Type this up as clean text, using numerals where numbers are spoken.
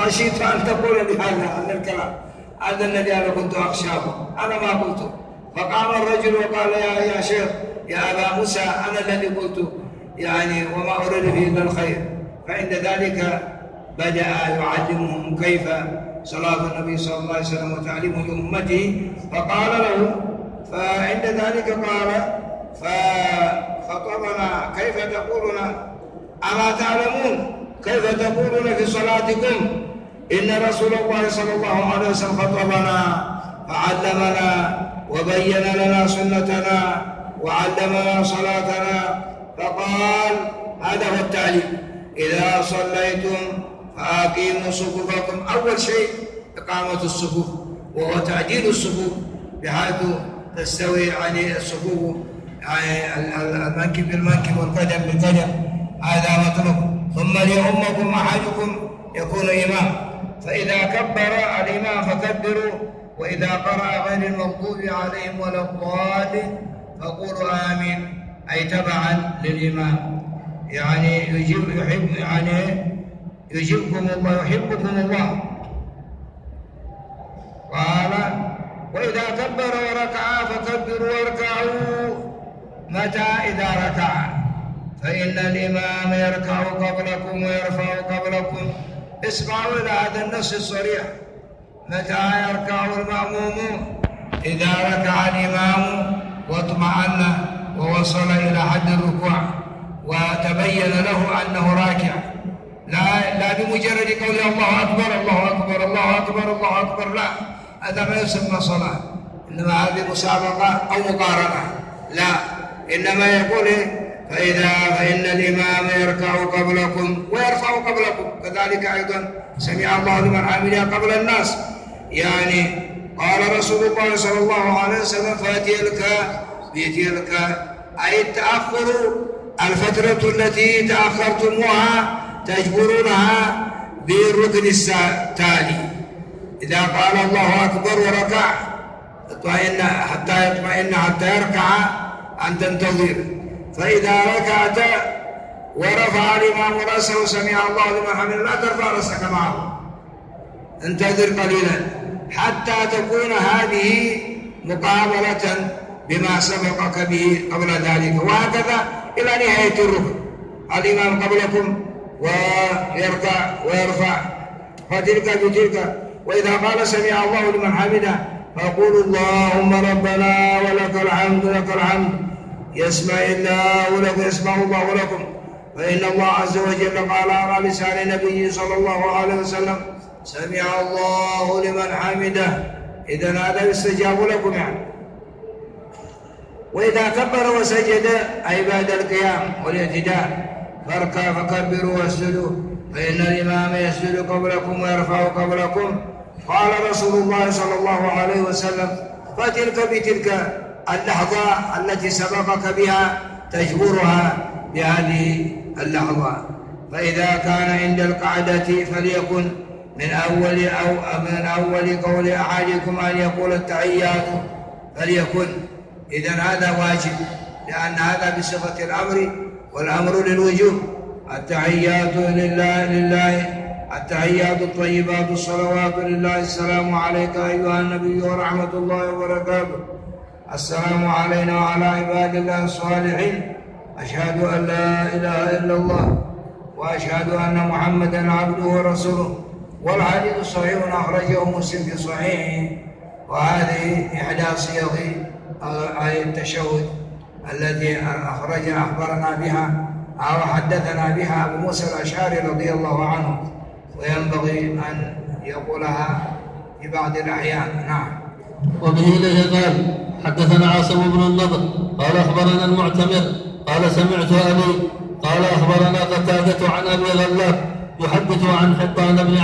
خشيت أن تقول بهذا الكلام، هذا الذي أنا كنت أخشاه، أنا ما قلت. فقام الرجل وقال يا شيخ يا أبا موسى أنا الذي قلت يعني وما أريد فيه إلا الخير. فعند ذلك بدأ يعلمهم كيف صلاة النبي صلى الله عليه وسلم وتعليمه لأمته. فقال له، فعند ذلك قال فخطبنا كيف تقولون، أما تعلمون كيف تقولون في صلاتكم إن رسول الله صلى الله عليه وسلم خطبنا فعلمنا وبين لنا سنتنا وعلمنا صلاتنا. فقال هذا هو التعليم، إذا صليتم فأقيموا صفوفكم. أول شيء إقامة الصفوف، وهو تعديل الصفوف بحيث تستوي يعني الصفوف يعني المنكب بالمنكب والقدم بالقدم، هذا مطلوب. ثم ليؤمكم أحدكم يكون إمام، فإذا كبر الإمام فكبروا، وإذا قرأ غير المغضوب عليهم ولا الضالين فقولوا آمين، أي تبعا للإمام. يعني يجيبكم الله يحبكم الله. قال وإذا كبر وركع فكبروا واركعوا. متى؟ إذا ركع، فإن الإمام يركع قبلكم ويرفع قبلكم. اسمعوا إلى هذا النص الصريح. متى يركع المأموم؟ إذا ركع الإمام واطمأن ووصل إلى حد الركوع وتبين له أنه راكع، لا بمجرد قول الله أكبر الله أكبر الله أكبر الله أكبر، لا، هذا ما يسمى صلاة، إنما هذه مسابقة أو مقارنة، لا، إنما يقول فإن الإمام يركع قبلكم ويرفع قبلكم، كذلك أيضا سمع الله لمن حمده قبل الناس. يعني قال رسول الله صلى الله عليه وسلم فتلك بتلك، أي التأخر، الفترة التي تأخرتموها تجبرونها بالركن التالي. إذا قال الله أكبر وركع حتى يطمئن حتى يركع أن تنتظر، فإذا ركعت ورفع الإمام رأسه سمع الله لمن حمده لا ترفع رأسك معه، انتظر قليلا حتى تكون هذه مقابلة بما سبقك به قبل ذلك، وهكذا إلى نهاية الركن. الإمام قبلكم ويركع ويرفع، فتلك بتلك. وإذا قال سمع الله لمن حمده فقولوا اللهم ربنا ولك الحمد لك الحمد يسمع الله لكم يسمع الله لكم. فإن الله عز وجل قال على لسان نبيه صلى الله عليه وسلم سمع الله لمن حمده، إذن هذا يستجاب لكم يعني. وإذا كبر وسجد أي بعد القيام والاعتدال فاركع فكبروا واسجدوا، فإن الإمام يسجد قبلكم ويرفع قبلكم. قال رسول الله صلى الله عليه وسلم فتلك بتلك اللحظة التي سبقك بها تجبرها بهذه اللحظة. فإذا كان عند القعدة فليكن من أول قول أحدكم أن يقول التحيات فليكن. إذن هذا واجب، لأن هذا بصفة الأمر، والأمر للوجوب. التحيات لله التحيات الطيبات الصلوات لله، السلام عليك أيها النبي ورحمة الله وبركاته، السلام علينا وعلى عباد الله الصالحين، أشهد أن لا إله إلا الله وأشهد أن محمدا عبده ورسوله. والحديث صحيح أخرجه مسلم في صحيحه. وهذه إحدى صيغ التشهد التي أخبرنا بها أو حدثنا بها أبو موسى الأشعري رضي الله عنه، وينبغي أن يقولها في بعض الأحيان. نعم. وبه إليه قال حدثنا عاصم بن النضر قال أخبرنا المعتمر قال سمعت أبي قال أخبرنا قتادة عن أبي غلاب يحدث عن حطان بن